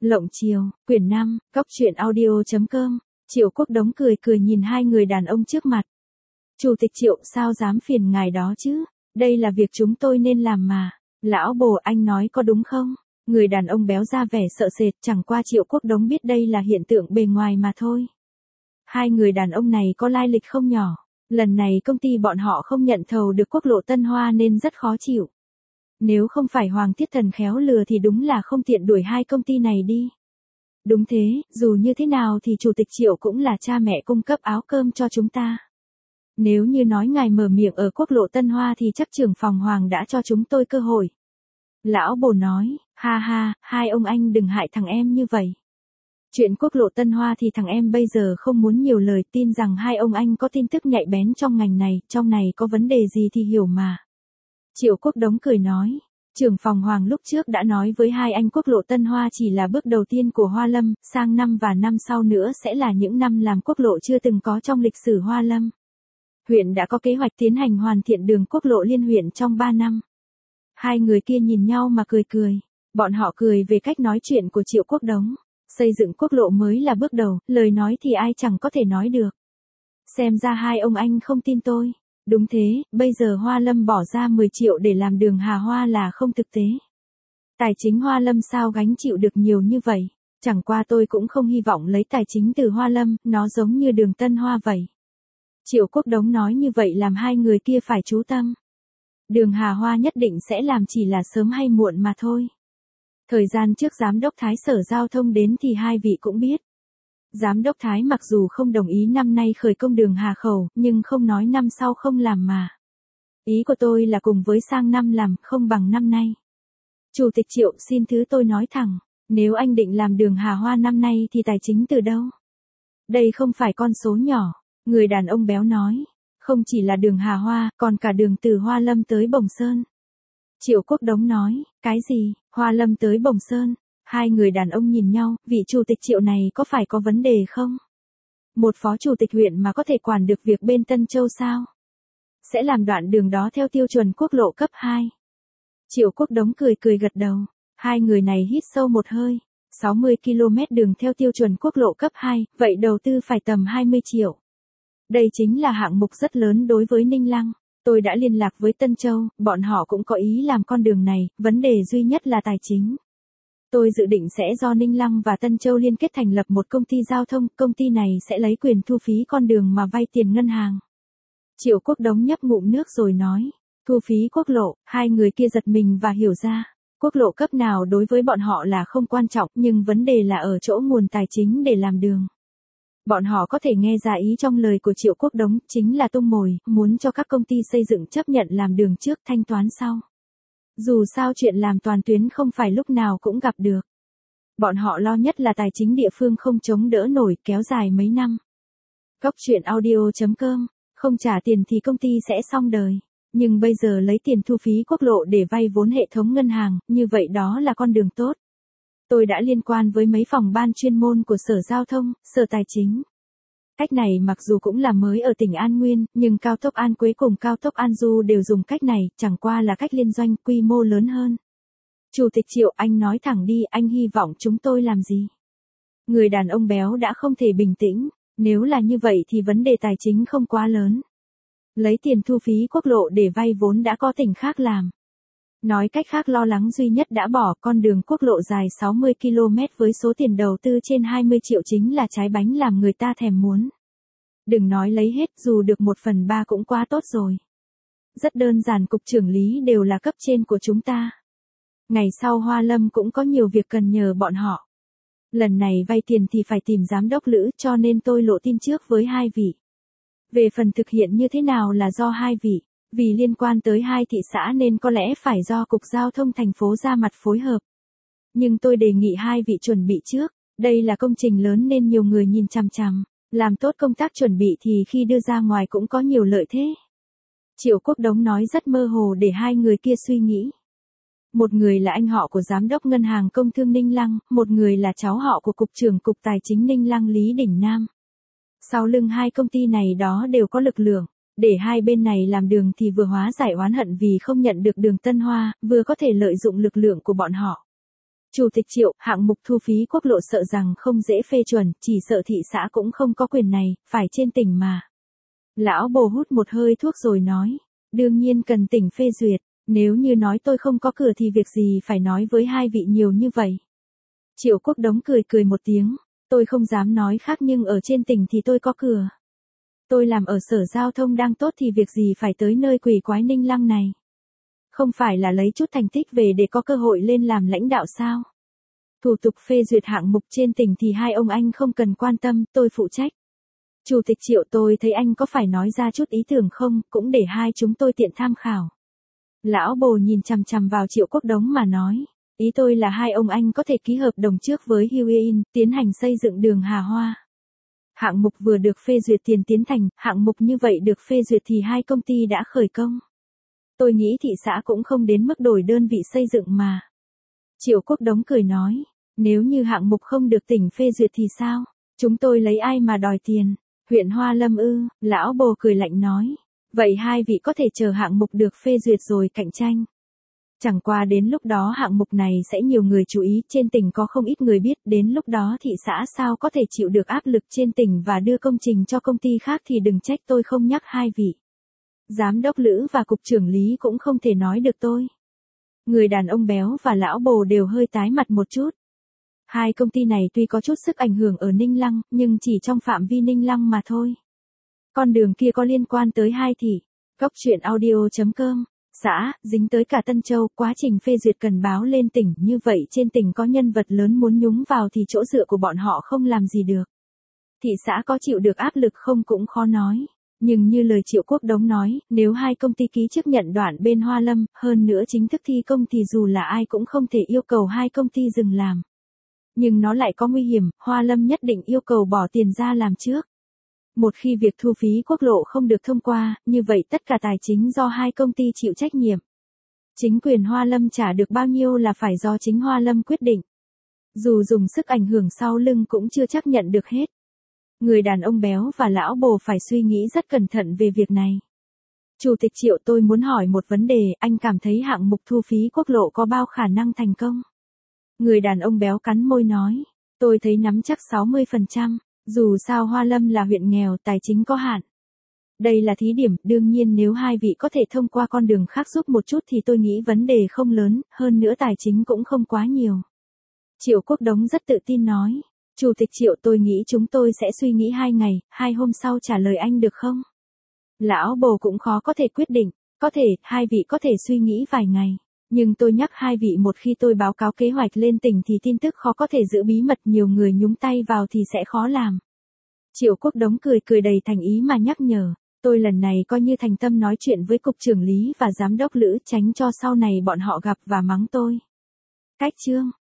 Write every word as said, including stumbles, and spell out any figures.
Lộng Chiều, quyển năm, cóc truyện audio chấm com. Triệu Quốc Đống cười cười nhìn hai người đàn ông trước mặt. Chủ tịch Triệu, sao dám phiền ngài đó chứ? Đây là việc chúng tôi nên làm mà. Lão bồ, anh nói có đúng không? Người đàn ông béo ra vẻ sợ sệt, chẳng qua Triệu Quốc Đống biết đây là hiện tượng bề ngoài mà thôi. Hai người đàn ông này có lai lịch không nhỏ. Lần này công ty bọn họ không nhận thầu được quốc lộ Tân Hoa nên rất khó chịu. Nếu không phải Hoàng Thiết Thần khéo lừa thì đúng là không tiện đuổi hai công ty này đi. Đúng thế, dù như thế nào thì Chủ tịch Triệu cũng là cha mẹ cung cấp áo cơm cho chúng ta. Nếu như nói ngài mở miệng ở quốc lộ Tân Hoa thì chắc trưởng phòng Hoàng đã cho chúng tôi cơ hội. Lão bồ nói, ha ha, hai ông anh đừng hại thằng em như vậy. Chuyện quốc lộ Tân Hoa thì thằng em bây giờ không muốn nhiều lời, tin rằng hai ông anh có tin tức nhạy bén trong ngành này, trong này có vấn đề gì thì hiểu mà. Triệu Quốc Đống cười nói, trưởng phòng Hoàng lúc trước đã nói với hai anh quốc lộ Tân Hoa chỉ là bước đầu tiên của Hoa Lâm, sang năm và năm sau nữa sẽ là những năm làm quốc lộ chưa từng có trong lịch sử Hoa Lâm. Huyện đã có kế hoạch tiến hành hoàn thiện đường quốc lộ liên huyện trong ba năm. Hai người kia nhìn nhau mà cười cười, bọn họ cười về cách nói chuyện của Triệu Quốc Đống. Xây dựng quốc lộ mới là bước đầu, lời nói thì ai chẳng có thể nói được. Xem ra hai ông anh không tin tôi. Đúng thế, bây giờ Hoa Lâm bỏ ra mười triệu để làm đường Hà Hoa là không thực tế. Tài chính Hoa Lâm sao gánh chịu được nhiều như vậy? Chẳng qua tôi cũng không hy vọng lấy tài chính từ Hoa Lâm, nó giống như đường Tân Hoa vậy. Triệu Quốc Đống nói như vậy làm hai người kia phải chú tâm. Đường Hà Hoa nhất định sẽ làm, chỉ là sớm hay muộn mà thôi. Thời gian trước Giám đốc Thái Sở Giao thông đến thì hai vị cũng biết. Giám đốc Thái mặc dù không đồng ý năm nay khởi công đường Hà Khẩu, nhưng không nói năm sau không làm mà. Ý của tôi là cùng với sang năm làm, không bằng năm nay. Chủ tịch Triệu, xin thứ tôi nói thẳng, nếu anh định làm đường Hà Hoa năm nay thì tài chính từ đâu? Đây không phải con số nhỏ, người đàn ông béo nói. Không chỉ là đường Hà Hoa, còn cả đường từ Hoa Lâm tới Bồng Sơn. Triệu Quốc Đống nói, cái gì, Hoa Lâm tới Bồng Sơn? Hai người đàn ông nhìn nhau, vị chủ tịch Triệu này có phải có vấn đề không? Một phó chủ tịch huyện mà có thể quản được việc bên Tân Châu sao? Sẽ làm đoạn đường đó theo tiêu chuẩn quốc lộ cấp hai. Triệu Quốc Đống cười cười gật đầu. Hai người này hít sâu một hơi. sáu mươi ki lô mét đường theo tiêu chuẩn quốc lộ cấp hai, vậy đầu tư phải tầm hai mươi triệu. Đây chính là hạng mục rất lớn đối với Ninh Lăng. Tôi đã liên lạc với Tân Châu, bọn họ cũng có ý làm con đường này, vấn đề duy nhất là tài chính. Tôi dự định sẽ do Ninh Lăng và Tân Châu liên kết thành lập một công ty giao thông, công ty này sẽ lấy quyền thu phí con đường mà vay tiền ngân hàng. Triệu Quốc Đống nhấp ngụm nước rồi nói, thu phí quốc lộ, hai người kia giật mình và hiểu ra, quốc lộ cấp nào đối với bọn họ là không quan trọng, nhưng vấn đề là ở chỗ nguồn tài chính để làm đường. Bọn họ có thể nghe ra ý trong lời của Triệu Quốc Đống, chính là tung mồi, muốn cho các công ty xây dựng chấp nhận làm đường trước thanh toán sau. Dù sao chuyện làm toàn tuyến không phải lúc nào cũng gặp được. Bọn họ lo nhất là tài chính địa phương không chống đỡ nổi, kéo dài mấy năm. Cóc truyện audio chấm com, không trả tiền thì công ty sẽ xong đời. Nhưng bây giờ lấy tiền thu phí quốc lộ để vay vốn hệ thống ngân hàng, như vậy đó là con đường tốt. Tôi đã liên quan với mấy phòng ban chuyên môn của Sở Giao thông, Sở Tài chính. Cách này mặc dù cũng là mới ở tỉnh An Nguyên, nhưng cao tốc An Quế cùng cao tốc An Du đều dùng cách này, chẳng qua là cách liên doanh quy mô lớn hơn. Chủ tịch Triệu, anh nói thẳng đi, anh hy vọng chúng tôi làm gì? Người đàn ông béo đã không thể bình tĩnh, nếu là như vậy thì vấn đề tài chính không quá lớn. Lấy tiền thu phí quốc lộ để vay vốn đã có tỉnh khác làm. Nói cách khác, lo lắng duy nhất đã bỏ, con đường quốc lộ dài sáu mươi ki lô mét với số tiền đầu tư trên hai mươi triệu chính là trái bánh làm người ta thèm muốn. Đừng nói lấy hết, dù được một phần ba cũng quá tốt rồi. Rất đơn giản, cục trưởng lý đều là cấp trên của chúng ta. Ngày sau Hoa Lâm cũng có nhiều việc cần nhờ bọn họ. Lần này vay tiền thì phải tìm giám đốc Lữ, cho nên tôi lộ tin trước với hai vị. Về phần thực hiện như thế nào là do hai vị. Vì liên quan tới hai thị xã nên có lẽ phải do Cục Giao thông thành phố ra mặt phối hợp. Nhưng tôi đề nghị hai vị chuẩn bị trước, đây là công trình lớn nên nhiều người nhìn chằm chằm, làm tốt công tác chuẩn bị thì khi đưa ra ngoài cũng có nhiều lợi thế. Triệu Quốc Đống nói rất mơ hồ để hai người kia suy nghĩ. Một người là anh họ của Giám đốc Ngân hàng Công thương Ninh Lăng, một người là cháu họ của Cục trưởng Cục Tài chính Ninh Lăng Lý Đỉnh Nam. Sau lưng hai công ty này đó đều có lực lượng. Để hai bên này làm đường thì vừa hóa giải oán hận vì không nhận được đường Tân Hoa, vừa có thể lợi dụng lực lượng của bọn họ. Chủ tịch Triệu, hạng mục thu phí quốc lộ sợ rằng không dễ phê chuẩn, chỉ sợ thị xã cũng không có quyền này, phải trên tỉnh mà. Lão Bồ hút một hơi thuốc rồi nói, đương nhiên cần tỉnh phê duyệt, nếu như nói tôi không có cửa thì việc gì phải nói với hai vị nhiều như vậy. Triệu Quốc Đống cười cười một tiếng, tôi không dám nói khác nhưng ở trên tỉnh thì tôi có cửa. Tôi làm ở sở giao thông đang tốt thì việc gì phải tới nơi quỷ quái Ninh Lăng này. Không phải là lấy chút thành tích về để có cơ hội lên làm lãnh đạo sao? Thủ tục phê duyệt hạng mục trên tỉnh thì hai ông anh không cần quan tâm, tôi phụ trách. Chủ tịch Triệu, tôi thấy anh có phải nói ra chút ý tưởng không, cũng để hai chúng tôi tiện tham khảo. Lão Bồ nhìn chằm chằm vào Triệu Quốc Đống mà nói, ý tôi là hai ông anh có thể ký hợp đồng trước với Huyin, tiến hành xây dựng đường Hà Hoa. Hạng mục vừa được phê duyệt tiền tiến thành, hạng mục như vậy được phê duyệt thì hai công ty đã khởi công. Tôi nghĩ thị xã cũng không đến mức đổi đơn vị xây dựng mà. Triệu Quốc Đống cười nói, nếu như hạng mục không được tỉnh phê duyệt thì sao? Chúng tôi lấy ai mà đòi tiền? Huyện Hoa Lâm ư? Lão Bồ cười lạnh nói, vậy hai vị có thể chờ hạng mục được phê duyệt rồi cạnh tranh. Chẳng qua đến lúc đó hạng mục này sẽ nhiều người chú ý, trên tỉnh có không ít người biết, đến lúc đó thị xã sao có thể chịu được áp lực trên tỉnh và đưa công trình cho công ty khác thì đừng trách tôi không nhắc hai vị. Giám đốc Lữ và cục trưởng Lý cũng không thể nói được tôi. Người đàn ông béo và lão Bồ đều hơi tái mặt một chút. Hai công ty này tuy có chút sức ảnh hưởng ở Ninh Lăng, nhưng chỉ trong phạm vi Ninh Lăng mà thôi. Con đường kia có liên quan tới hai thị. Cốc truyện audio chấm com. Xã, dính tới cả Tân Châu, quá trình phê duyệt cần báo lên tỉnh, như vậy trên tỉnh có nhân vật lớn muốn nhúng vào thì chỗ dựa của bọn họ không làm gì được. Thị xã có chịu được áp lực không cũng khó nói. Nhưng như lời Triệu Quốc Đống nói, nếu hai công ty ký chấp nhận đoạn bên Hoa Lâm, hơn nữa chính thức thi công thì dù là ai cũng không thể yêu cầu hai công ty dừng làm. Nhưng nó lại có nguy hiểm, Hoa Lâm nhất định yêu cầu bỏ tiền ra làm trước. Một khi việc thu phí quốc lộ không được thông qua, như vậy tất cả tài chính do hai công ty chịu trách nhiệm. Chính quyền Hoa Lâm trả được bao nhiêu là phải do chính Hoa Lâm quyết định. Dù dùng sức ảnh hưởng sau lưng cũng chưa chắc nhận được hết. Người đàn ông béo và lão Bồ phải suy nghĩ rất cẩn thận về việc này. Chủ tịch Triệu, tôi muốn hỏi một vấn đề, anh cảm thấy hạng mục thu phí quốc lộ có bao khả năng thành công? Người đàn ông béo cắn môi nói, tôi thấy nắm chắc sáu mươi phần trăm, dù sao Hoa Lâm là huyện nghèo, tài chính có hạn. Đây là thí điểm, đương nhiên nếu hai vị có thể thông qua con đường khác giúp một chút thì tôi nghĩ vấn đề không lớn, hơn nữa tài chính cũng không quá nhiều. Triệu Quốc Đống rất tự tin nói, Chủ tịch Triệu, tôi nghĩ chúng tôi sẽ suy nghĩ hai ngày, hai hôm sau trả lời anh được không? Lão Bồ cũng khó có thể quyết định, có thể, hai vị có thể suy nghĩ vài ngày. Nhưng tôi nhắc hai vị, một khi tôi báo cáo kế hoạch lên tỉnh thì tin tức khó có thể giữ bí mật, nhiều người nhúng tay vào thì sẽ khó làm. Triệu Quốc Đống cười cười đầy thành ý mà nhắc nhở, tôi lần này coi như thành tâm nói chuyện với cục trưởng Lý và giám đốc Lữ, tránh cho sau này bọn họ gặp và mắng tôi. Cách chương